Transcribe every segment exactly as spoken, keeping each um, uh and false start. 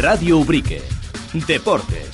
Radio Ubrique. Deportes.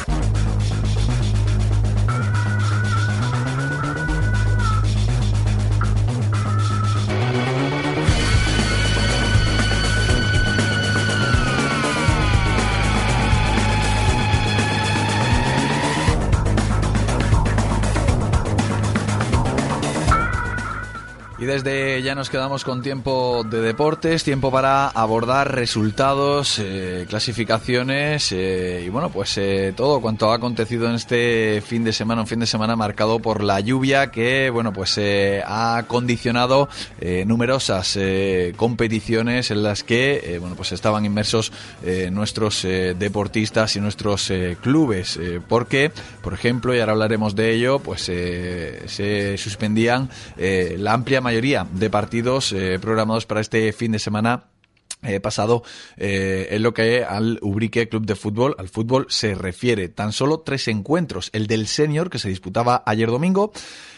Y desde ya nos quedamos con tiempo de deportes, tiempo para abordar resultados, eh, clasificaciones eh, y bueno, pues eh, todo cuanto ha acontecido en este fin de semana, un fin de semana marcado por la lluvia que bueno, pues eh, ha condicionado eh, numerosas eh, competiciones en las que eh, bueno, pues estaban inmersos eh, nuestros eh, deportistas y nuestros eh, clubes, eh, porque, por ejemplo, y ahora hablaremos de ello, pues eh, se suspendían eh, la amplia mayoría mayoría de partidos eh, programados para este fin de semana eh, pasado eh, en lo que al Ubrique Club de Fútbol, al fútbol se refiere. Tan solo tres encuentros, el del senior que se disputaba ayer domingo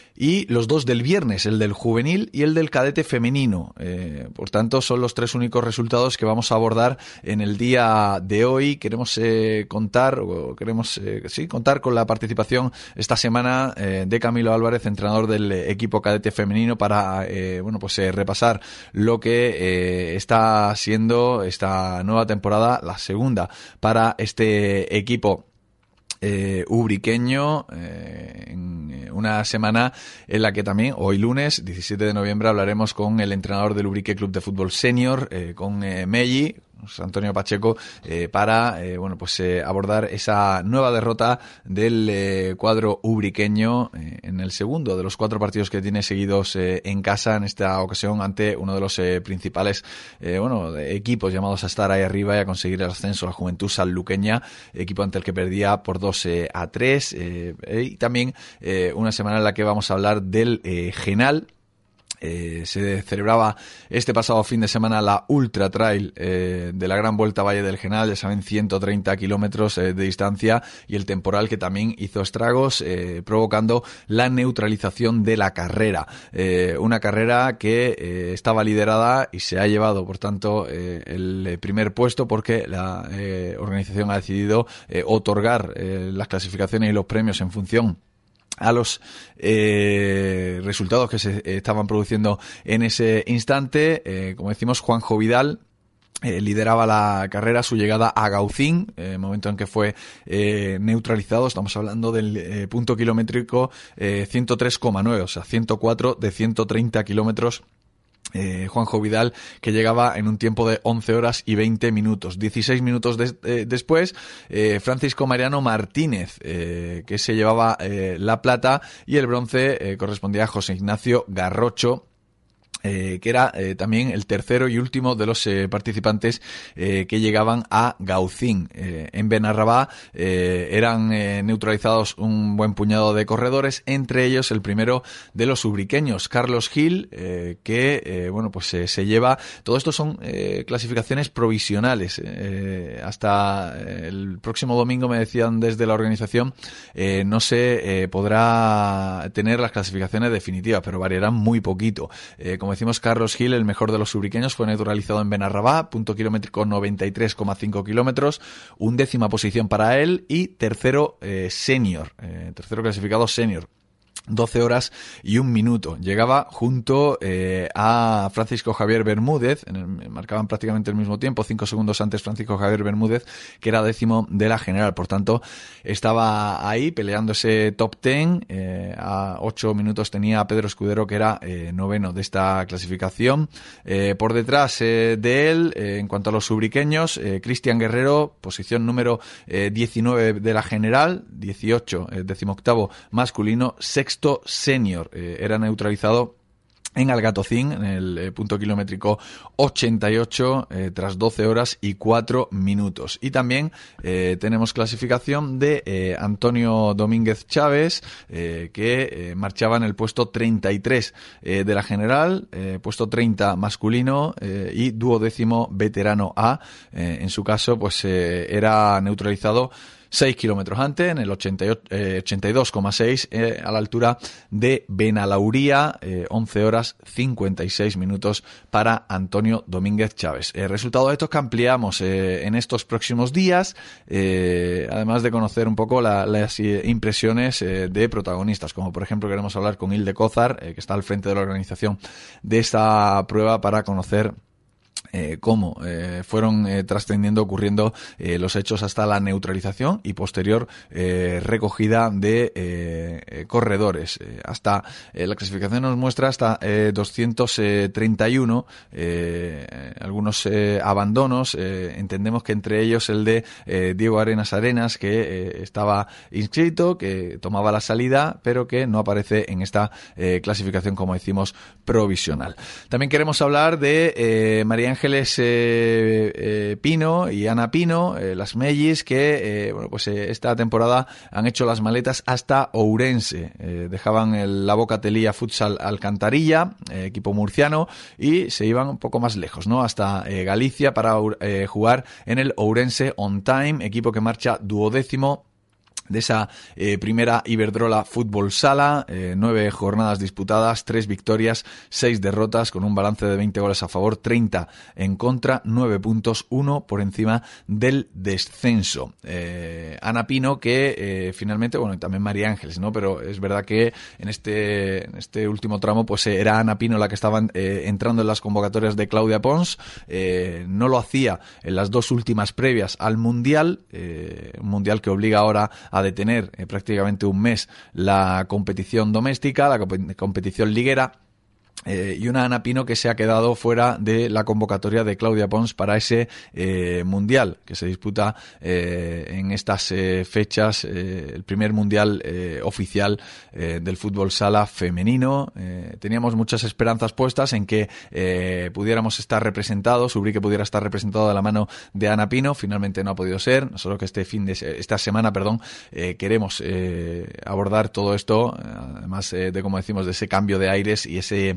y los dos del viernes, el del juvenil y el del cadete femenino. Eh, por tanto, son los tres únicos resultados que vamos a abordar en el día de hoy. Queremos eh, contar, o queremos eh, sí, contar con la participación esta semana eh, de Camilo Álvarez, entrenador del equipo cadete femenino, para eh, bueno, pues eh, repasar lo que eh, está siendo esta nueva temporada, la segunda para este equipo Eh, ubriqueño, eh, en una semana en la que también, hoy lunes, diecisiete de noviembre, hablaremos con el entrenador del Ubrique Club de Fútbol Senior, eh, con eh, Melli, Antonio Pacheco, eh, para eh, bueno, pues eh, abordar esa nueva derrota del eh, cuadro ubriqueño eh, en el segundo de los cuatro partidos que tiene seguidos eh, en casa, en esta ocasión ante uno de los eh, principales eh, bueno, equipos llamados a estar ahí arriba y a conseguir el ascenso, la Juventud Sanluqueña, equipo ante el que perdía por dos eh, a tres, eh, y también eh, una semana en la que vamos a hablar del eh, Genal. Eh, se celebraba este pasado fin de semana la Ultra Trail eh, de la Gran Vuelta Valle del Genal, ya saben, ciento treinta kilómetros eh, de distancia, y el temporal que también hizo estragos, eh, provocando la neutralización de la carrera. Eh, una carrera que eh, estaba liderada y se ha llevado, por tanto, eh, el primer puesto porque la eh, organización ha decidido eh, otorgar eh, las clasificaciones y los premios en función a los eh, resultados que se eh, estaban produciendo en ese instante. Eh, como decimos, Juanjo Vidal Eh, lideraba la carrera, su llegada a Gaucín, eh, momento en que fue eh, neutralizado. Estamos hablando del eh, punto kilométrico eh, ciento tres coma nueve, o sea, ciento cuatro de ciento treinta kilómetros. Eh, Juanjo Vidal, que llegaba en un tiempo de once horas y veinte minutos. dieciséis minutos de, eh, después, eh, Francisco Mariano Martínez, eh, que se llevaba eh, la plata, y el bronce eh, correspondía a José Ignacio Garrocho, Eh, que era eh, también el tercero y último de los eh, participantes eh, que llegaban a Gaucín. Eh, en Benarrabá eh, eran eh, neutralizados un buen puñado de corredores, entre ellos el primero de los ubriqueños, Carlos Gil, eh, que eh, bueno, pues eh, se lleva. Todo esto son eh, clasificaciones provisionales. Eh, hasta el próximo domingo, me decían desde la organización, eh, no se eh, podrá tener las clasificaciones definitivas, pero variarán muy poquito. Eh, como decimos, Carlos Gil, el mejor de los ubriqueños, fue neutralizado en Benarrabá, punto kilométrico noventa y tres coma cinco kilómetros, undécima posición para él, y tercero eh, senior, eh, tercero clasificado senior. doce horas y un minuto. Llegaba junto eh, a Francisco Javier Bermúdez, en el, marcaban prácticamente el mismo tiempo, cinco segundos antes Francisco Javier Bermúdez, que era décimo de la general. Por tanto, estaba ahí peleando ese top ten. Eh, a ocho minutos tenía a Pedro Escudero, que era eh, noveno de esta clasificación. Eh, por detrás eh, de él, eh, en cuanto a los ubriqueños, eh, Cristian Guerrero, posición número eh, diecinueve de la general, dieciocho, eh, decimoctavo masculino, sexto senior, eh, era neutralizado en Algatocín, en el eh, punto kilométrico ochenta y ocho, eh, tras doce horas y cuatro minutos. Y también eh, tenemos clasificación de eh, Antonio Domínguez Chávez, eh, que eh, marchaba en el puesto treinta y tres eh, de la general, eh, puesto treinta masculino, eh, y duodécimo veterano A. Eh, en su caso, pues eh, era neutralizado seis kilómetros antes, en el ochenta y dos coma seis, eh, a la altura de Benalauría, eh, once horas cincuenta y seis minutos para Antonio Domínguez Chávez. Eh, resultado de estos que ampliamos eh, en estos próximos días, eh, además de conocer un poco la, las impresiones eh, de protagonistas, como por ejemplo queremos hablar con Hilde Cózar, eh, que está al frente de la organización de esta prueba, para conocer Eh, cómo eh, fueron eh, trascendiendo, ocurriendo eh, los hechos hasta la neutralización y posterior eh, recogida de eh, eh, corredores. Eh, hasta eh, la clasificación nos muestra hasta eh, doscientos treinta y uno, eh, algunos eh, abandonos, eh, entendemos que entre ellos el de eh, Diego Arenas Arenas, que eh, estaba inscrito, que tomaba la salida, pero que no aparece en esta eh, clasificación, como decimos, provisional. También queremos hablar de eh, María Ángeles eh, eh, Pino y Ana Pino, eh, las mellis, que eh, bueno, pues eh, esta temporada han hecho las maletas hasta Ourense. Eh, dejaban el, la Boca Telía Futsal Alcantarilla, eh, equipo murciano, y se iban un poco más lejos, ¿no? Hasta eh, Galicia para eh, jugar en el Ourense On Time, equipo que marcha duodécimo de esa eh, primera Iberdrola Fútbol Sala. Eh, nueve jornadas disputadas, tres victorias, seis derrotas, con un balance de veinte goles a favor, treinta en contra, nueve puntos, uno por encima del descenso. Eh, Ana Pino, que eh, finalmente, bueno, y también María Ángeles, ¿no? Pero es verdad que en este, en este último tramo, pues eh, era Ana Pino la que estaba eh, entrando en las convocatorias de Claudia Pons. Eh, no lo hacía en las dos últimas previas al Mundial, eh, un Mundial que obliga ahora a detener eh, prácticamente un mes la competición doméstica, la comp- competición liguera. Eh, y una Ana Pino que se ha quedado fuera de la convocatoria de Claudia Pons para ese eh, mundial que se disputa eh, en estas eh, fechas, eh, el primer mundial eh, oficial eh, del fútbol sala femenino. Eh, teníamos muchas esperanzas puestas en que eh, pudiéramos estar representados, Ubrique pudiera estar representado de la mano de Ana Pino. Finalmente no ha podido ser. Nosotros que este fin de esta semana, perdón, eh, queremos eh, abordar todo esto, además eh, de, como decimos, de ese cambio de aires y ese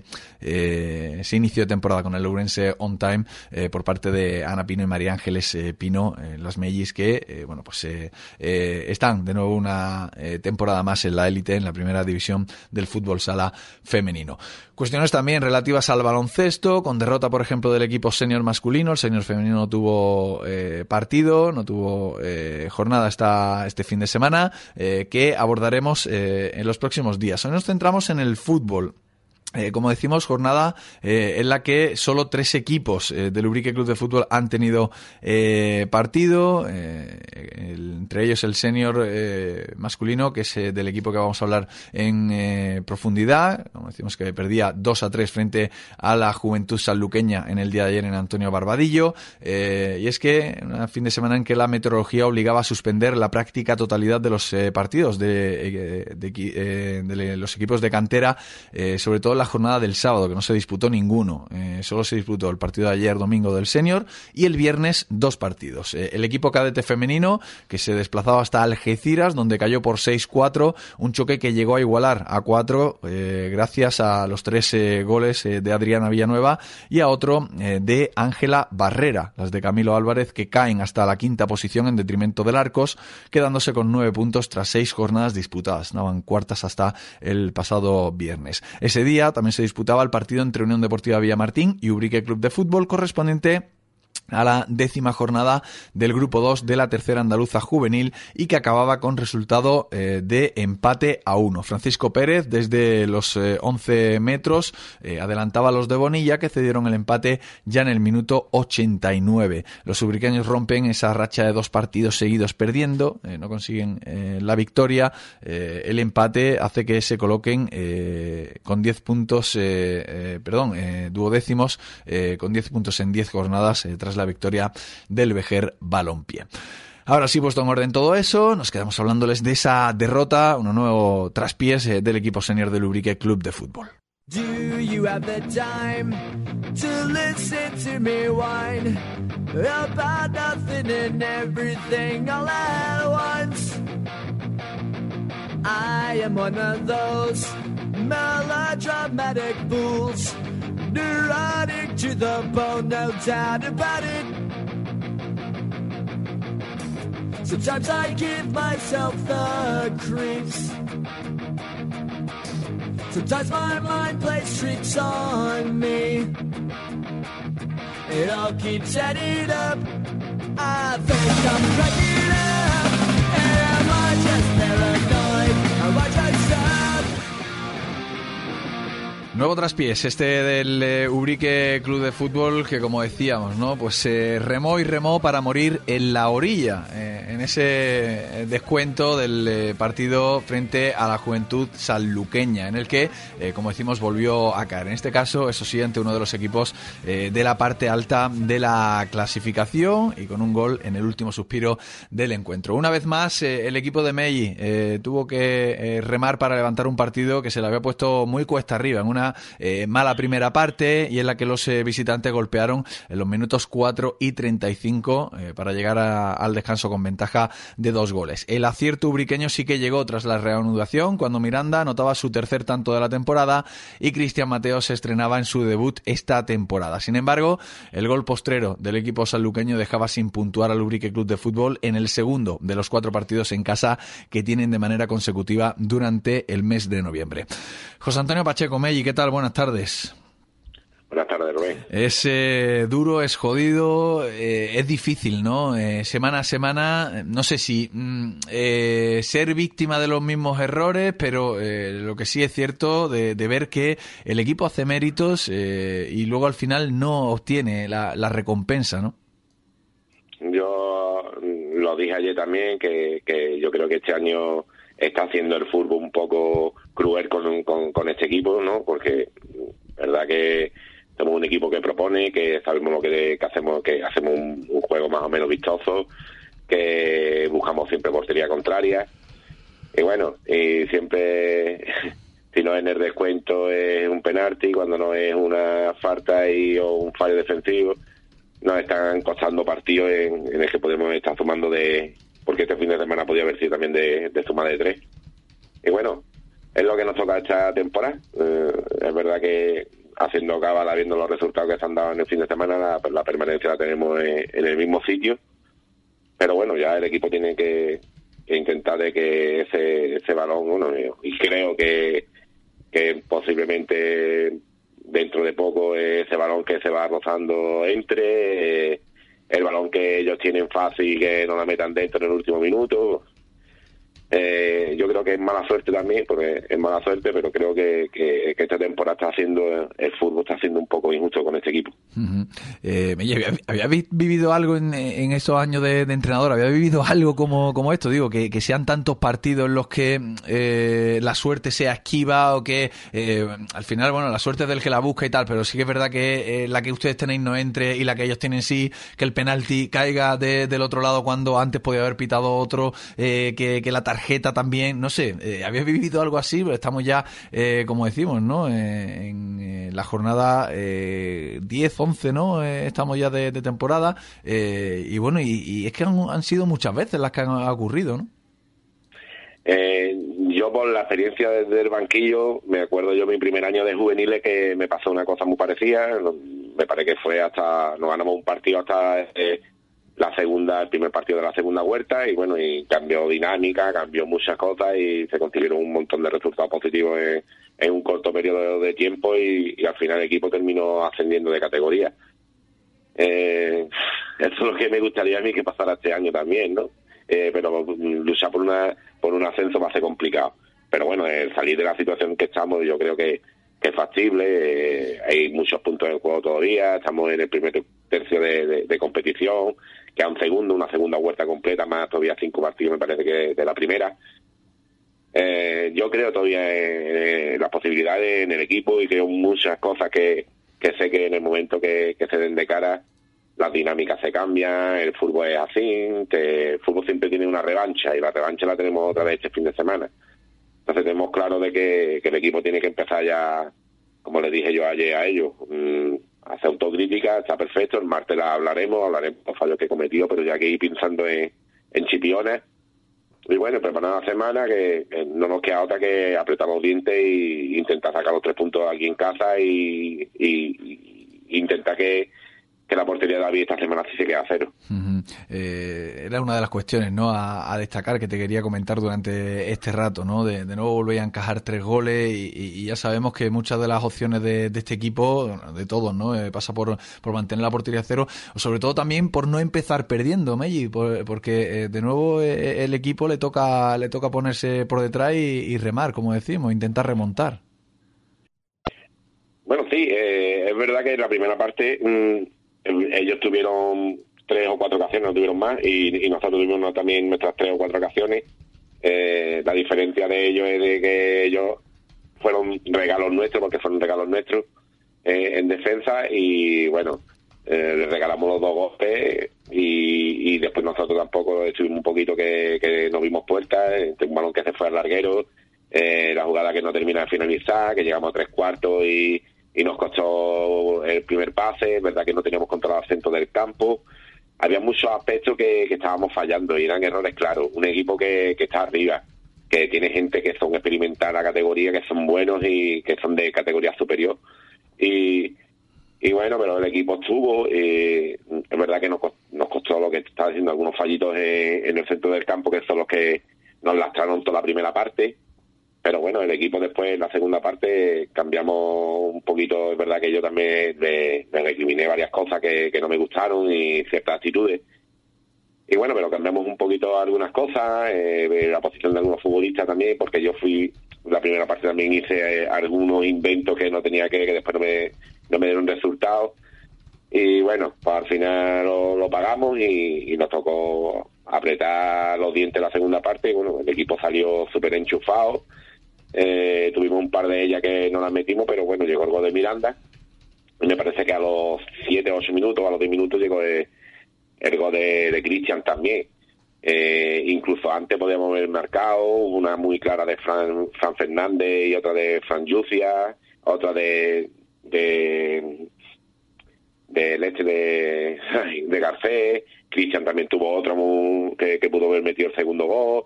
Eh, ese inicio de temporada con el Ourense On Time eh, por parte de Ana Pino y María Ángeles eh, Pino, eh, las mellis que eh, bueno pues eh, eh, están de nuevo una eh, temporada más en la élite, en la primera división del fútbol sala femenino. Cuestiones también relativas al baloncesto, con derrota por ejemplo del equipo senior masculino. El senior femenino no tuvo eh, partido, no tuvo eh, jornada esta, este fin de semana, eh, que abordaremos eh, en los próximos días. Hoy nos centramos en el fútbol. Eh, como decimos, jornada eh, en la que solo tres equipos eh, del Ubrique Club de Fútbol han tenido eh, partido, eh, el, entre ellos el senior eh, masculino, que es eh, del equipo que vamos a hablar en eh, profundidad. Como decimos, que perdía dos a tres frente a la Juventud Sanluqueña en el día de ayer en Antonio Barbadillo. Eh, y es que un fin de semana en que la meteorología obligaba a suspender la práctica totalidad de los eh, partidos de, de, de, de, de los equipos de cantera, eh, sobre todo la jornada del sábado, que no se disputó ninguno. Eh, solo se disputó el partido de ayer domingo del senior y el viernes dos partidos. Eh, el equipo cadete femenino, que se desplazaba hasta Algeciras, donde cayó por seis cuatro, un choque que llegó a igualar a cuatro eh, gracias a los tres eh, goles eh, de Adriana Villanueva y a otro eh, de Ángela Barrera, las de Camilo Álvarez, que caen hasta la quinta posición en detrimento del Arcos, quedándose con nueve puntos tras seis jornadas disputadas. Estaban cuartas hasta el pasado viernes. Ese día también se disputaba el partido entre Unión Deportiva Villamartín y Ubrique Club de Fútbol, correspondiente a la décima jornada del grupo dos de la tercera andaluza juvenil, y que acababa con resultado eh, de empate a uno. Francisco Pérez, desde los eh, once metros, eh, adelantaba a los de Bonilla, que cedieron el empate ya en el minuto ochenta y nueve. Los ubriqueños rompen esa racha de dos partidos seguidos perdiendo, eh, no consiguen eh, la victoria. Eh, el empate hace que se coloquen eh, con diez puntos, eh, eh, perdón, eh, duodécimos, eh, con diez puntos en diez jornadas, eh, tras la victoria del Vejer Balompié. Ahora sí, puesto en orden todo eso, nos quedamos hablándoles de esa derrota, un nuevo traspiés eh, del equipo senior del Ubrique Club de Fútbol. Do you have the time to listen to me whine about nothing and everything all at once? I am one of those melodramatic fools, neurotic to the bone, no doubt about it. Sometimes I give myself the creeps. Sometimes my mind plays tricks on me. It all keeps adding up. I think I'm cracking up. And am I just paranoid? Am I just up? Nuevo traspiés, este del eh, Ubrique Club de Fútbol, que como decíamos, ¿no? Pues eh, remó y remó para morir en la orilla, eh, en ese descuento del eh, partido frente a la Juventud Sanluqueña, en el que, eh, como decimos, volvió a caer. En este caso, eso sí, ante uno de los equipos eh, de la parte alta de la clasificación y con un gol en el último suspiro del encuentro. Una vez más, eh, el equipo de Melli eh, tuvo que eh, remar para levantar un partido que se le había puesto muy cuesta arriba, en una Eh, mala primera parte y en la que los eh, visitantes golpearon en los minutos cuatro y treinta y cinco eh, para llegar a, al descanso con ventaja de dos goles. El acierto ubriqueño sí que llegó tras la reanudación, cuando Miranda anotaba su tercer tanto de la temporada y Cristian Mateo se estrenaba en su debut esta temporada. Sin embargo, el gol postrero del equipo sanluqueño dejaba sin puntuar al Ubrique Club de Fútbol en el segundo de los cuatro partidos en casa que tienen de manera consecutiva durante el mes de noviembre. José Antonio Pacheco, Melli, ¿qué tal? Buenas tardes. Buenas tardes, Rubén. Es eh, duro, es jodido, eh, es difícil, ¿no? Eh, semana a semana, no sé si mm, eh, ser víctima de los mismos errores, pero eh, lo que sí es cierto de, de ver que el equipo hace méritos eh, y luego al final no obtiene la, la recompensa, ¿no? Yo lo dije ayer también, que, que yo creo que este año está haciendo el fútbol un poco cruel con, con, con este equipo, ¿no? Porque verdad que somos un equipo que propone, que sabemos lo que, que hacemos, que hacemos un, un juego más o menos vistoso, que buscamos siempre portería contraria. Y bueno, y siempre, si no es en el descuento es un penalti, cuando no es una falta y, o un fallo defensivo, nos están costando partidos en, en el que podemos estar sumando de... porque este fin de semana podía haber sido también de, de suma de tres. Y bueno, es lo que nos toca esta temporada. Eh, es verdad que haciendo cábala, viendo los resultados que se han dado en el fin de semana, la, la permanencia la tenemos en, en el mismo sitio. Pero bueno, ya el equipo tiene que, que intentar de que ese, ese balón, bueno, y creo que, que posiblemente dentro de poco ese balón que se va rozando entre... Eh, el balón que ellos tienen fácil y que no la metan dentro en el último minuto. Eh, yo creo que es mala suerte también, porque es mala suerte, pero creo que, que, que esta temporada está haciendo, el fútbol está haciendo un poco injusto con este equipo. Uh-huh. eh, ¿Había vivido algo en, en estos años de, de entrenador? ¿Había vivido algo como, como esto? Digo, que, que sean tantos partidos en los que eh, la suerte sea esquiva o que eh, al final, bueno, la suerte es del que la busca y tal, pero sí que es verdad que eh, la que ustedes tenéis no entre y la que ellos tienen sí, que el penalti caiga de, del otro lado cuando antes podía haber pitado otro, eh, que, que la tarjeta también, no sé, eh, ¿habías vivido algo así? Pero estamos ya, eh, como decimos, ¿no? Eh, en eh, la jornada eh, diez, once, ¿no? Eh, estamos ya de, de temporada eh, y bueno, y, y es que han, han sido muchas veces las que han ocurrido, ¿no? Eh, yo por la experiencia desde el banquillo, me acuerdo yo mi primer año de juveniles que me pasó una cosa muy parecida, me parece que fue hasta, nos ganamos un partido hasta... Eh, la segunda, el primer partido de la segunda vuelta y bueno, y cambió dinámica, cambió muchas cosas y se consiguieron un montón de resultados positivos en, en un corto periodo de tiempo y, y al final el equipo terminó ascendiendo de categoría. Eh, eso es lo que me gustaría a mí que pasara este año también, ¿no? Eh, pero luchar por una por un ascenso va a ser complicado. Pero bueno, el salir de la situación en que estamos yo creo que, que es factible, eh, hay muchos puntos en juego todavía, estamos en el primer tercio de, de, de competición, queda un segundo, una segunda vuelta completa, más todavía cinco partidos me parece que de la primera. Eh, yo creo todavía en, en las posibilidades en el equipo y creo muchas cosas que, que sé que en el momento que, que se den de cara, las dinámicas se cambian, el fútbol es así, que el fútbol siempre tiene una revancha y la revancha la tenemos otra vez este fin de semana. Entonces tenemos claro de que, que el equipo tiene que empezar ya, como les dije yo ayer a ellos, mmm, hacer autocrítica, está perfecto, el martes la hablaremos, hablaremos de los fallos que he cometido, pero ya que ir pensando en, en chipiones, y bueno, preparar la semana, que, que no nos queda otra que apretar los dientes e intentar sacar los tres puntos aquí en casa y, y, y intentar que, que que la portería de David esta semana sí se queda a cero. Uh-huh. Eh, era una de las cuestiones, ¿no?, a, a destacar, que te quería comentar durante este rato, ¿no? De, de nuevo volvéis a encajar tres goles y, y ya sabemos que muchas de las opciones de, de este equipo, de todos, ¿no?, eh, pasa por, por mantener la portería a cero, sobre todo también por no empezar perdiendo, Meji, por, porque eh, de nuevo eh, el equipo le toca le toca ponerse por detrás y, y remar, como decimos, intentar remontar. Bueno, sí, eh, es verdad que en la primera parte mmm, ellos tuvieron tres o cuatro ocasiones, no tuvieron más, y, y nosotros tuvimos también nuestras tres o cuatro ocasiones. Eh, la diferencia de ellos es de que ellos fueron regalos nuestros, porque fueron regalos nuestros eh, en defensa, y bueno, eh, les regalamos los dos golpes, y, y después nosotros tampoco estuvimos un poquito que, que nos vimos puertas, entre un balón que se fue al larguero, eh, la jugada que no termina de finalizar, que llegamos a tres cuartos y y nos costó el primer pase, es verdad que no teníamos controlado el centro del campo. Había muchos aspectos que, que estábamos fallando y eran errores claros. Un equipo que, que está arriba, que tiene gente que son experimentada en la categoría, que son buenos y que son de categoría superior. Y, y bueno, pero el equipo estuvo, eh, es verdad que nos, nos costó lo que estaba diciendo, algunos fallitos en, en el centro del campo, que son los que nos lastraron toda la primera parte. Pero bueno, el equipo después, en la segunda parte, cambiamos un poquito. Es verdad que yo también le, le recriminé varias cosas que, que no me gustaron y ciertas actitudes. Y bueno, pero cambiamos un poquito algunas cosas, eh, la posición de algunos futbolistas también, porque yo fui, la primera parte también hice eh, algunos inventos que no tenía que, que después no me, no me dieron resultados. Y bueno, pues al final lo, lo pagamos y, y nos tocó apretar los dientes la segunda parte. Y bueno, el equipo salió súper enchufado. Eh, tuvimos un par de ellas que no las metimos, pero bueno, llegó el gol de Miranda. Y me parece que a los siete o ocho minutos, a los diez minutos, llegó el, el gol de, de Cristian también. Eh, incluso antes podíamos haber marcado, una muy clara de Fran, Fran Fernández y otra de Fran Yucia, otra de de del este de, de Garcés. Cristian también tuvo otra muy, que, que pudo haber metido el segundo gol.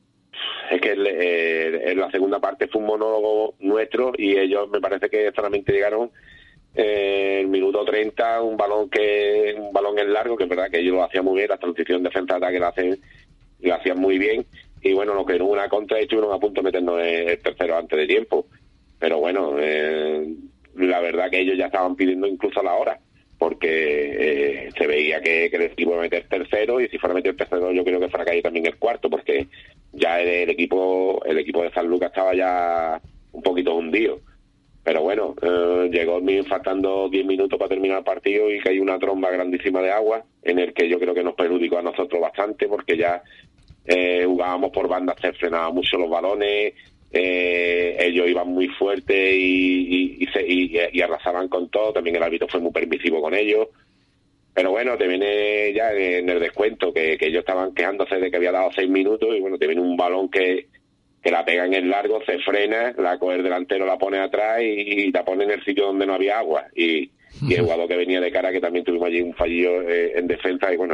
Es que el, el, en la segunda parte fue un monólogo nuestro y ellos me parece que solamente llegaron eh, en el minuto treinta, un balón que un balón en largo, que es verdad que ellos lo hacían muy bien, la transición defensa-ataque la hacen la hacían muy bien, y bueno, lo que era una contra y estuvieron a punto de meternos el tercero antes de tiempo. Pero bueno, eh, la verdad que ellos ya estaban pidiendo incluso la hora, porque eh, se veía que, que el equipo iba a meter tercero, y si fuera a meter tercero yo creo que fuera a caer también el cuarto, porque ya el, el equipo el equipo de San Lucas estaba ya un poquito hundido. Pero bueno, eh, llegó el mío faltando diez minutos para terminar el partido y cayó una tromba grandísima de agua, en el que yo creo que nos perjudicó a nosotros bastante, porque ya eh, jugábamos por bandas, se frenaban mucho los balones, eh, ellos iban muy fuerte y, y, y, se, y, y arrasaban con todo. También el árbitro fue muy permisivo con ellos. Pero bueno, te viene ya en el descuento que, que ellos estaban quejándose de que había dado seis minutos, y bueno, te viene un balón que, que la pega en el largo, se frena, la coge el delantero, la pone atrás y, y la pone en el sitio donde no había agua. Y, y el jugador que venía de cara, que también tuvimos allí un fallido eh, en defensa, y bueno,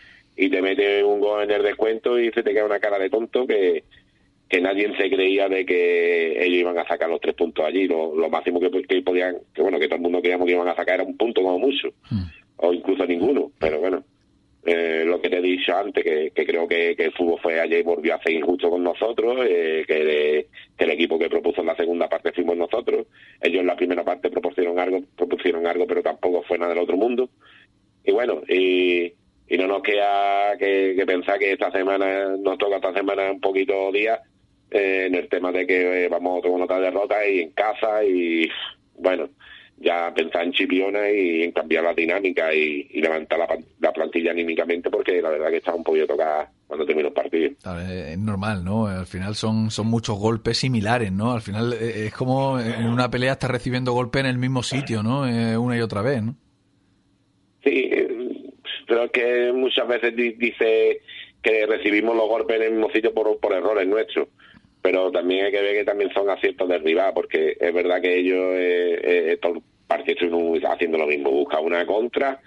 y te mete un gol en el descuento y se te queda una cara de tonto que, que nadie se creía de que ellos iban a sacar los tres puntos allí. Lo, lo máximo que, que podían, que bueno, que todo el mundo creíamos que iban a sacar era un punto como mucho. O incluso ninguno, pero bueno, eh, lo que te he dicho antes, que, que creo que, que el fútbol fue ayer y volvió a ser injusto con nosotros, eh, que, de, que el equipo que propuso en la segunda parte fuimos nosotros. Ellos en la primera parte propusieron algo, propusieron algo, pero tampoco fue nada del otro mundo. Y bueno, y, y no nos queda que, que pensar que esta semana, nos toca esta semana un poquito día, eh, en el tema de que eh, vamos con otra derrota y en casa, y bueno, ya pensar en Chipiona y en cambiar la dinámica y, y levantar la, la plantilla anímicamente, porque la verdad que está un poquito tocada cuando termina el partido. Es normal, ¿no? Al final son, son muchos golpes similares, ¿no? Al final es como en una pelea estás recibiendo golpes en el mismo sitio, ¿no? Eh, una y otra vez, ¿no? Sí, pero es que muchas veces dice que recibimos los golpes en el mismo sitio por, por errores nuestros. Pero también hay que ver que también son aciertos del rival, porque es verdad que ellos eh, eh, todo el partido estuvieron haciendo lo mismo, busca una contra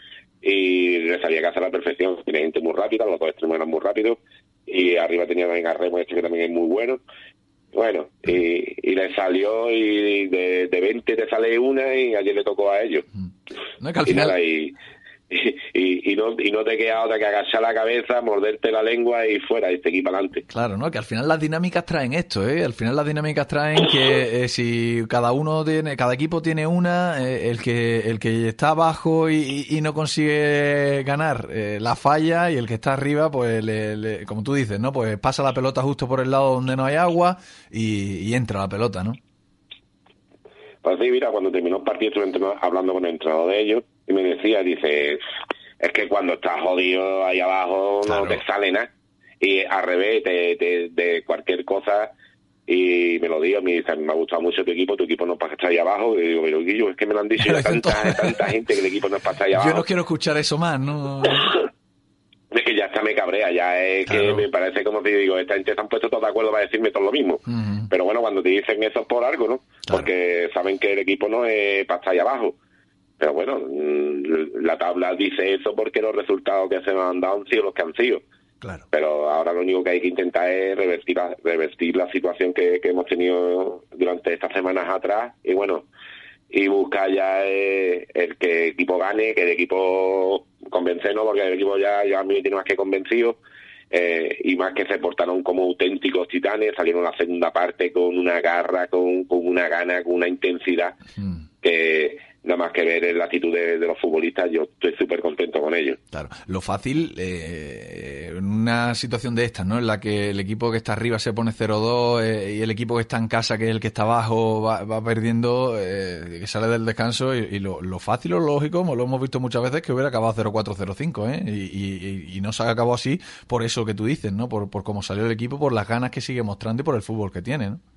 y les salía casi a la perfección. Tiene gente muy rápida, los dos extremos eran muy rápidos, y arriba tenía también a Remo, este que también es muy bueno. Bueno, y, y le salió, y de, de veinte te sale una, y ayer le tocó a ellos. No, es que al y final... nada, y, y, y, y, no, y no te queda otra que agachar la cabeza, morderte la lengua y fuera, y seguir para adelante. Claro, ¿no? Que al final las dinámicas traen esto, ¿eh? Al final las dinámicas traen que eh, si cada uno tiene, cada equipo tiene una, eh, el que el que está abajo y, y no consigue ganar eh, la falla, y el que está arriba, pues, le, le, como tú dices, ¿no? Pues pasa la pelota justo por el lado donde no hay agua y, y entra la pelota, ¿no? Pues sí, mira, cuando terminó el partido estuve hablando con el entrenador de ellos y me decía, dice, es que cuando estás jodido ahí abajo claro. no te sale nada. Y al revés, de, de, de cualquier cosa, y me lo digo, me dice, me ha gustado mucho tu equipo, tu equipo no es para estar ahí abajo. Y digo, pero Guillo, es que me lo han dicho ya tanta, tanta gente que el equipo no es para estar ahí abajo. Yo no quiero escuchar eso más, ¿no? Es que ya está me cabrea, ya es claro. que me parece como si digo, esta gente se han puesto todos de acuerdo para decirme todo lo mismo. Uh-huh. Pero bueno, cuando te dicen eso es por algo, ¿no? Claro. Porque saben que el equipo no es para estar ahí abajo. Pero bueno, la tabla dice eso porque los resultados que se nos han dado han sido los que han sido. Claro. Pero ahora lo único que hay que intentar es revertir la, revertir la situación que, que hemos tenido durante estas semanas atrás y bueno, y buscar ya eh, el que el equipo gane, que el equipo convencernos, porque el equipo ya, ya a mí tiene más que convencido, eh, y más que se portaron como auténticos titanes, salieron a la segunda parte con una garra, con, con una gana, con una intensidad, mm. que nada más que ver la actitud de, de los futbolistas, yo estoy súper contento con ellos. Claro, lo fácil, eh, en una situación de estas, ¿no? En la que el equipo que está arriba se pone cero dos eh, y el equipo que está en casa, que es el que está abajo, va, va perdiendo, eh, que sale del descanso, y, y lo, lo fácil o lógico, como lo hemos visto muchas veces, que hubiera acabado cero cuatro cero cinco, ¿eh? Y, y, y no se ha acabado así por eso que tú dices, ¿no? Por, por cómo salió el equipo, por las ganas que sigue mostrando y por el fútbol que tiene, ¿no?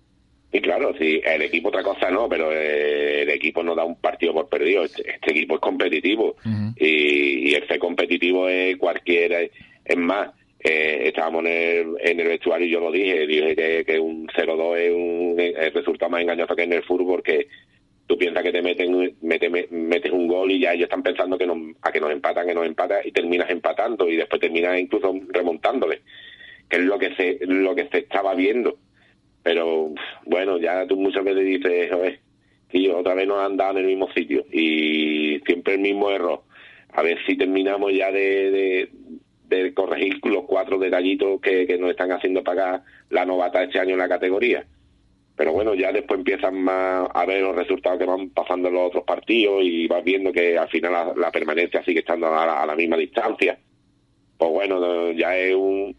Y claro, sí, el equipo otra cosa no, pero el equipo no da un partido por perdido. Este, este equipo es competitivo. Uh-huh. y, y el ser competitivo es cualquiera. Es más, eh, estábamos en el, en el vestuario y yo lo dije, dije que, que un cero dos es un el resultado más engañoso que en el fútbol, porque tú piensas que te meten mete, metes un gol y ya ellos están pensando que nos, a que nos empatan, que nos empatan, y terminas empatando y después terminas incluso remontándole, que es lo que se, lo que se estaba viendo. Pero bueno, ya tú muchas veces dices, joder, tío, otra vez nos han dado en el mismo sitio y siempre el mismo error. A ver si terminamos ya de, de, de corregir los cuatro detallitos que, que nos están haciendo pagar la novata este año en la categoría. Pero bueno, ya después empiezan más a ver los resultados que van pasando en los otros partidos y vas viendo que al final la, la permanencia sigue estando a la, a la misma distancia. Pues bueno, ya es un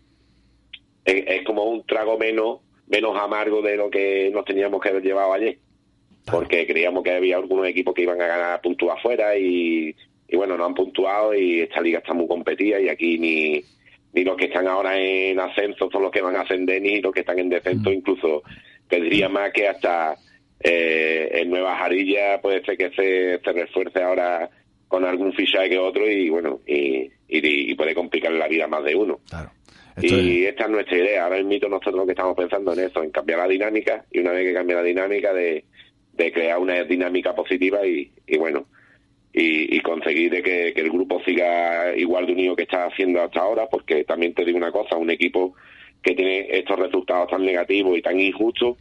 es, es como un trago menos menos amargo de lo que nos teníamos que haber llevado ayer, porque creíamos que había algunos equipos que iban a ganar puntos afuera y, y bueno, no han puntuado y esta liga está muy competida y aquí ni ni los que están ahora en ascenso son los que van a ascender, ni los que están en descenso, mm. incluso te diría más que hasta eh, en Nueva Jarilla puede ser que se, se refuerce ahora con algún fichaje que otro y bueno, y, y, y puede complicar la vida a más de uno. Claro. Esto y es... esta es nuestra idea. Ahora mismo nosotros lo que estamos pensando en eso, en cambiar la dinámica, y una vez que cambie la dinámica, de, de crear una dinámica positiva y, y bueno, y, y conseguir de que, que el grupo siga igual de unido que está haciendo hasta ahora, porque también te digo una cosa, un equipo que tiene estos resultados tan negativos y tan injustos,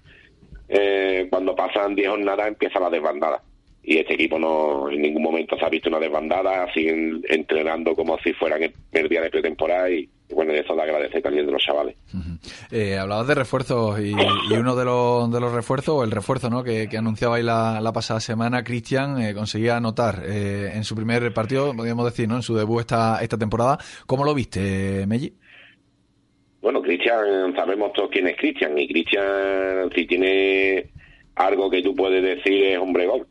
eh, cuando pasan diez jornadas empieza la desbandada. Y este equipo no en ningún momento se ha visto una desbandada, siguen entrenando como si fueran el primer día de pretemporada y bueno, eso le agradece también de los chavales. Uh-huh. Eh, hablabas de refuerzos y, y uno de los de los refuerzos, o el refuerzo, ¿no?, que, que anunciaba ahí la, la pasada semana, Cristian, eh, conseguía anotar eh, en su primer partido, podríamos decir, ¿no?, en su debut esta esta temporada. ¿Cómo lo viste, Melli? Bueno, Cristian, sabemos todos quién es Cristian, y Cristian, si tiene algo que tú puedes decir, es hombre gol.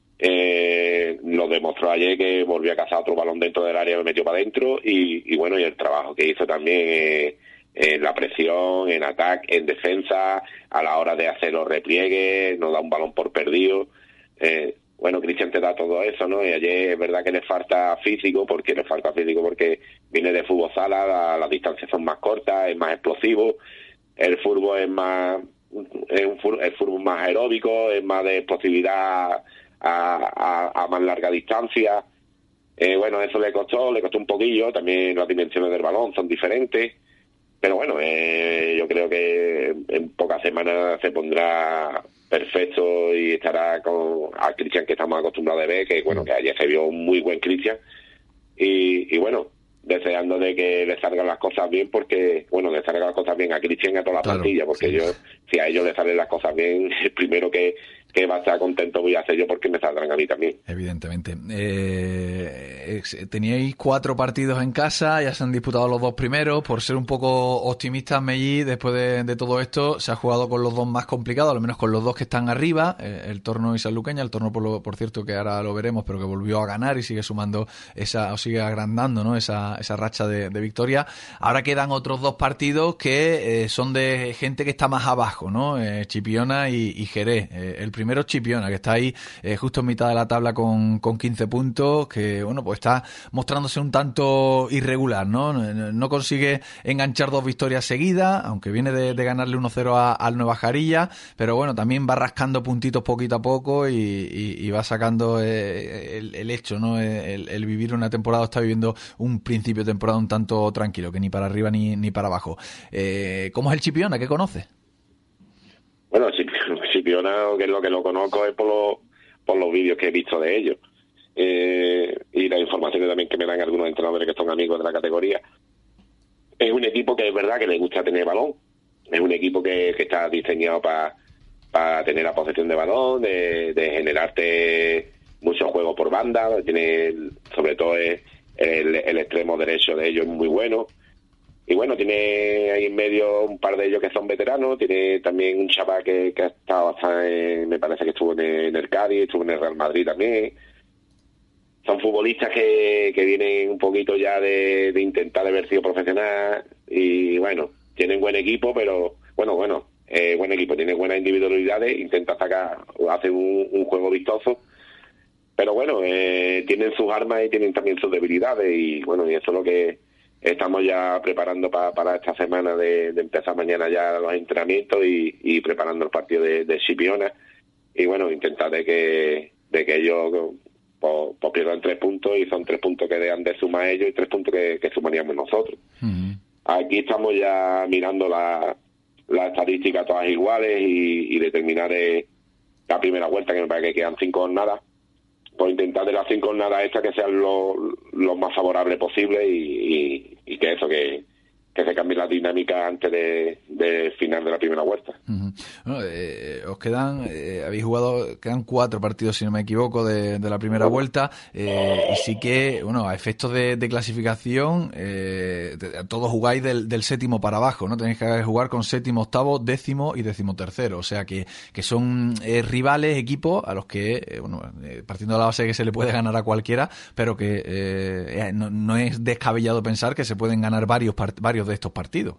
Eh, lo demostró ayer, que volvió a cazar otro balón dentro del área, lo metió para adentro y, y bueno, y el trabajo que hizo también eh, en la presión, en ataque, en defensa, a la hora de hacer los repliegues, no da un balón por perdido. Eh, bueno, Cristian te da todo eso, ¿no? Y ayer es verdad que le falta físico, porque le falta físico porque viene de fútbol sala, la, las distancias son más cortas, es más explosivo, el fútbol es más, es un, el fútbol más aeróbico, es más de explosividad A, a, a más larga distancia. Eh, bueno, eso le costó, le costó un poquillo, también las dimensiones del balón son diferentes, pero bueno, eh, yo creo que en pocas semanas se pondrá perfecto y estará con al Cristian que estamos acostumbrados a ver, que bueno, que ayer se vio un muy buen Cristian, y, y bueno, deseando de que le salgan las cosas bien, porque, bueno, le salgan las cosas bien a Cristian y a toda la Claro, plantilla, porque sí. yo, si a ellos les salen las cosas bien, el primero que, que va a estar contento voy a ser yo, porque me saldrán a mí también. Evidentemente. Eh, teníais cuatro partidos en casa, ya se han disputado los dos primeros. Por ser un poco optimistas, Mellí, después de, de todo esto, se ha jugado con los dos más complicados, al menos con los dos que están arriba, eh, el Torno y Sanluqueña. El Torno, por, lo, por cierto, que ahora lo veremos, pero que volvió a ganar y sigue sumando esa, o sigue agrandando, ¿no?, esa, esa racha de, de victoria. Ahora quedan otros dos partidos que eh, son de gente que está más abajo, ¿no? Eh, Chipiona y, y Jerez. Eh, el primero es Chipiona, que está ahí eh, justo en mitad de la tabla con, con quince puntos, que bueno, pues está mostrándose un tanto irregular, ¿no? No, no consigue enganchar dos victorias seguidas, aunque viene de, de ganarle uno cero a, al Nueva Jarilla, pero bueno, también va rascando puntitos poquito a poco y, y, y va sacando eh, el, el hecho, ¿no? El, el vivir una temporada, está viviendo un principio de temporada un tanto tranquilo, que ni para arriba ni, ni para abajo. Eh, ¿Cómo es el Chipiona? ¿Qué conoces? Bueno, Chipiona, que es lo que lo conozco, es por los, por los vídeos que he visto de ellos. Eh, y las informaciones también que me dan algunos entrenadores que son amigos de la categoría. Es un equipo que es verdad que le gusta tener balón. Es un equipo que, que está diseñado para para tener la posesión de balón, de, de generarte muchos juegos por banda. Tiene, sobre todo, es el, el extremo derecho de ellos es muy bueno. Y bueno, tiene ahí en medio un par de ellos que son veteranos. Tiene también un chaval que, que ha estado hasta en, me parece que estuvo en el, en el Cádiz, estuvo en el Real Madrid también. Son futbolistas que, que vienen un poquito ya de, de intentar haber sido profesional. Y bueno, tienen buen equipo, pero bueno, bueno, eh, buen equipo, tiene buenas individualidades, intenta sacar, hace un, un juego vistoso. Pero bueno, eh, tienen sus armas y tienen también sus debilidades. Y bueno, y eso es lo que estamos ya preparando para, para esta semana de, de empezar mañana ya los entrenamientos y, y preparando el partido de, de Chipiona. Y bueno, intentar de que, de que ellos pues, pues pierdan tres puntos, y son tres puntos que dejan de sumar ellos y tres puntos que, que sumaríamos nosotros. Uh-huh. Aquí estamos ya mirando la, la estadística todas iguales y, y determinar eh, la primera vuelta, que me parece que quedan cinco jornadas. Por intentar de las cinco jornadas estas que sean lo, lo más favorable posible y, y, y que eso, que, que se cambie la dinámica antes de, de final de la primera vuelta. Uh-huh. Bueno, eh, os quedan, eh, habéis jugado, quedan cuatro partidos, si no me equivoco, de, de la primera uh-huh. vuelta, eh, y sí que, bueno, a efectos de, de clasificación, eh, de, todos jugáis del, del séptimo para abajo, ¿no? Tenéis que jugar con séptimo, octavo, décimo y décimo tercero, o sea que, que son eh, rivales, equipos a los que, eh, bueno, eh, partiendo de la base de que se le puede ganar a cualquiera, pero que eh, no, no es descabellado pensar que se pueden ganar varios, part- varios de estos partidos.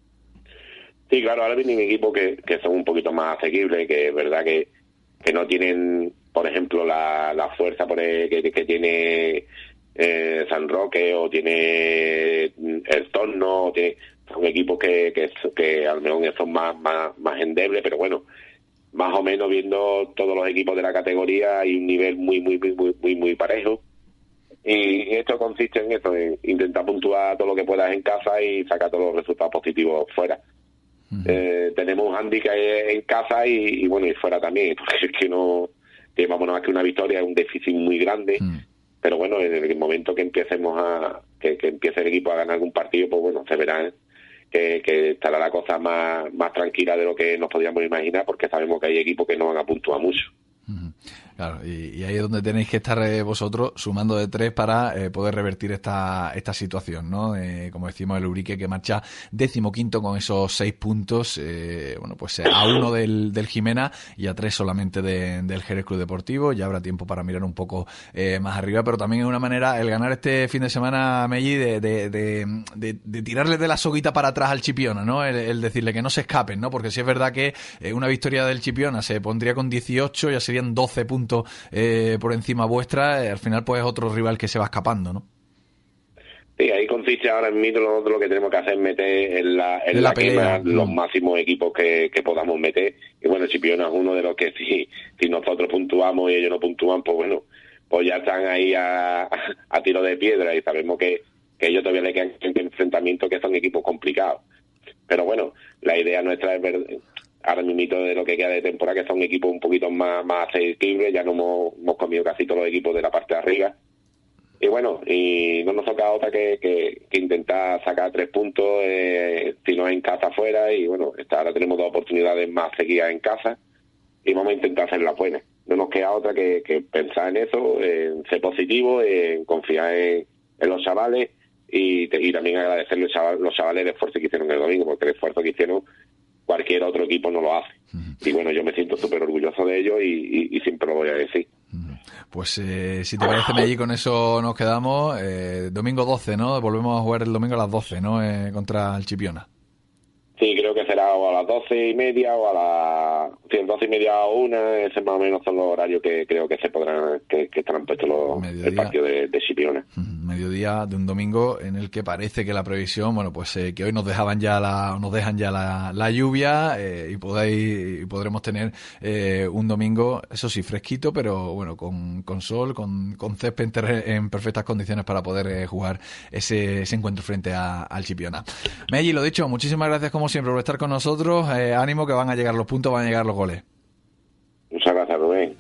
Sí, claro, ahora vienen equipos que, que son un poquito más asequibles, que es verdad que, que no tienen, por ejemplo, la, la fuerza por el, que, que tiene eh, San Roque o tiene el Torno, o tiene, son equipos que, que, que al menos son más, más, más endebles, pero bueno, más o menos viendo todos los equipos de la categoría hay un nivel muy, muy, muy, muy, muy, muy parejo. Y esto consiste en esto, en intentar puntuar todo lo que puedas en casa y sacar todos los resultados positivos fuera. Uh-huh. Eh, tenemos un handicap en casa y, y bueno, y fuera también, porque es que no llevamos nada más que una victoria, es un déficit muy grande. Uh-huh. Pero bueno, en el momento que empecemos a, que, que empiece el equipo a ganar algún partido, pues bueno, se verá que, que estará la cosa más, más tranquila de lo que nos podíamos imaginar, porque sabemos que hay equipos que no van a puntuar mucho. Uh-huh. Claro, y, y ahí es donde tenéis que estar eh, vosotros sumando de tres para eh, poder revertir esta esta situación, ¿no? Eh, como decimos, el Urique, que marcha decimoquinto con esos seis puntos, eh, bueno, pues eh, a uno del, del Jimena y a tres solamente de, del Jerez Club Deportivo. Ya habrá tiempo para mirar un poco eh, más arriba, pero también es una manera el ganar este fin de semana, Mellí, de, de, de, de, de tirarle de la soguita para atrás al Chipiona, ¿no? El, el decirle que no se escapen, ¿no? Porque si es verdad que eh, una victoria del Chipiona se pondría con dieciocho, ya serían doce puntos Eh, por encima vuestra, eh, al final pues es otro rival que se va escapando, ¿no? Sí, ahí consiste ahora en mí nosotros lo que tenemos que hacer es meter en la, en en la, la pelea, quema los máximos equipos que, que podamos meter. Y bueno, Chipiona es uno de los que si, si nosotros puntuamos y ellos no puntúan, pues bueno, pues ya están ahí a, a tiro de piedra, y sabemos que, que ellos todavía le quedan enfrentamientos que son equipos complicados. Pero bueno, la idea nuestra es ver ahora mismo de lo que queda de temporada, que son equipos un poquito más, más asequibles. Ya no hemos, hemos comido casi todos los equipos de la parte de arriba. Y bueno, bueno, y no nos toca otra que, que, que intentar sacar tres puntos, eh, si no es en casa afuera, y bueno, esta, ahora tenemos dos oportunidades más seguidas en casa y vamos a intentar hacer las buenas. No nos queda otra que, que pensar en eso, en ser positivo, en confiar en, en los chavales y, y también agradecerle a los chavales el esfuerzo que hicieron el domingo, porque el esfuerzo que hicieron cualquier otro equipo no lo hace. Uh-huh. Y bueno, yo me siento súper orgulloso de ellos y, y, y siempre lo voy a decir. Uh-huh. Pues eh, si te parece, Melli, con eso nos quedamos. Eh, domingo doce, ¿no? Volvemos a jugar el domingo a las doce, ¿no? Eh, contra el Chipiona. Sí, creo que será o a las doce y media o a las sí, doce y media o una. Ese más o menos son los horarios que creo que se podrán, que, que estarán puestos los, el partido de, de Chipiona. Mediodía de un domingo en el que parece que la previsión, bueno, pues eh, que hoy nos dejaban ya la, nos dejan ya la, la lluvia eh, y podáis y podremos tener eh, un domingo, eso sí, fresquito, pero bueno, con, con sol, con, con césped en, ter- en perfectas condiciones para poder eh, jugar ese, ese encuentro frente a, al Chipiona. Melli, lo dicho, muchísimas gracias como siempre por estar con nosotros. Eh, ánimo que van a llegar los puntos, van a llegar los goles. Muchas gracias, Rubén.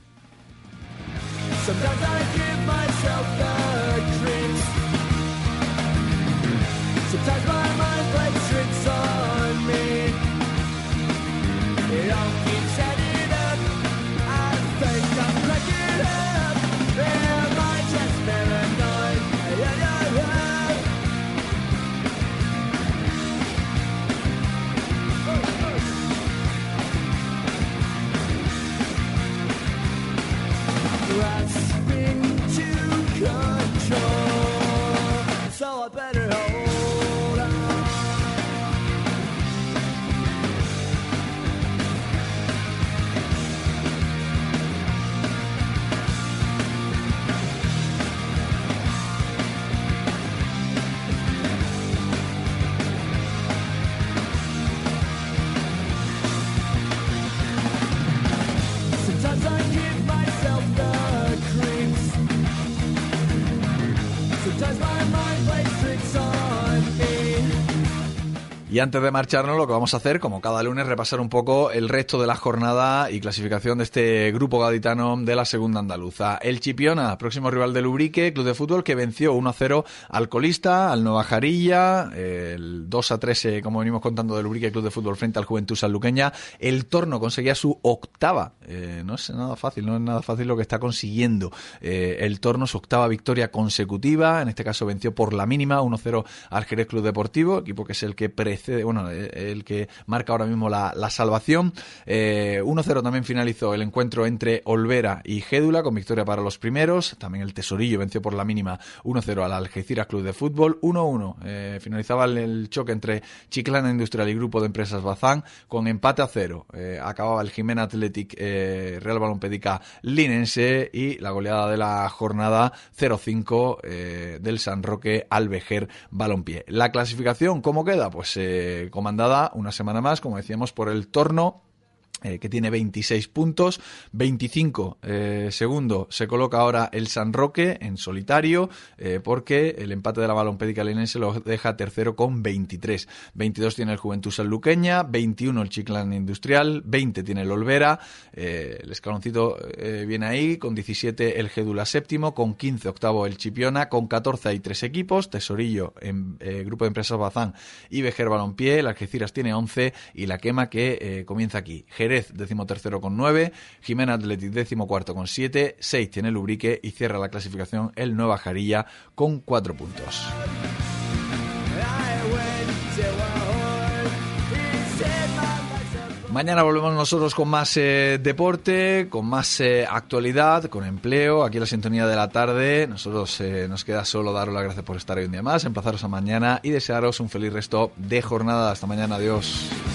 Y antes de marcharnos, lo que vamos a hacer, como cada lunes, repasar un poco el resto de la jornada y clasificación de este grupo gaditano de la segunda andaluza. El Chipiona, próximo rival del Ubrique, club de fútbol que venció uno a cero al colista, al Nueva Jarilla, el dos a tres, eh, como venimos contando, del Ubrique, club de fútbol frente al Juventud Sanluqueña. El Torno conseguía su octava, eh, no es nada fácil, no es nada fácil lo que está consiguiendo eh, el Torno, su octava victoria consecutiva, en este caso venció por la mínima, uno a cero al Jerez Club Deportivo, equipo que es el que precede, bueno, el que marca ahora mismo la, la salvación. eh, uno a cero también finalizó el encuentro entre Olvera y Gédula, con victoria para los primeros. También el Tesorillo venció por la mínima uno a cero al Algeciras Club de Fútbol. uno a uno eh, finalizaba el, el choque entre Chiclana Industrial y Grupo de Empresas Bazán, con empate a cero. Eh, acababa el Jimena Athletic eh, Real Balompédica Linense, y la goleada de la jornada cero cinco eh, del San Roque al Vejer Balompié. La clasificación, ¿cómo queda? Pues eh, comandada una semana más, como decíamos, por el Torno, Eh, que tiene veintiséis puntos, veinticinco eh, segundo se coloca ahora el San Roque en solitario, eh, porque el empate de la Balompédica Linense lo deja tercero con veintitrés, veintidós tiene el Juventud Sanluqueña, veintiuno el Chiclana Industrial, veinte tiene el Olvera, eh, el escaloncito eh, viene ahí, con diecisiete el Gédula séptimo, con quince octavo el Chipiona, con catorce hay tres equipos, Tesorillo, en, eh, Grupo de Empresas Bazán y Vejer Balompié, el Algeciras tiene once y la quema que eh, comienza aquí. Jerez décimo tercero con nueve, Jimena Athletic décimo cuarto con siete, seis tiene el Ubrique y cierra la clasificación el Nueva Jarilla con cuatro puntos. Mañana volvemos nosotros con más eh, deporte, con más eh, actualidad, con empleo, aquí en la sintonía de la tarde. Nosotros eh, nos queda solo daros las gracias por estar hoy un día más, emplazaros a mañana y desearos un feliz resto de jornada. Hasta mañana, adiós.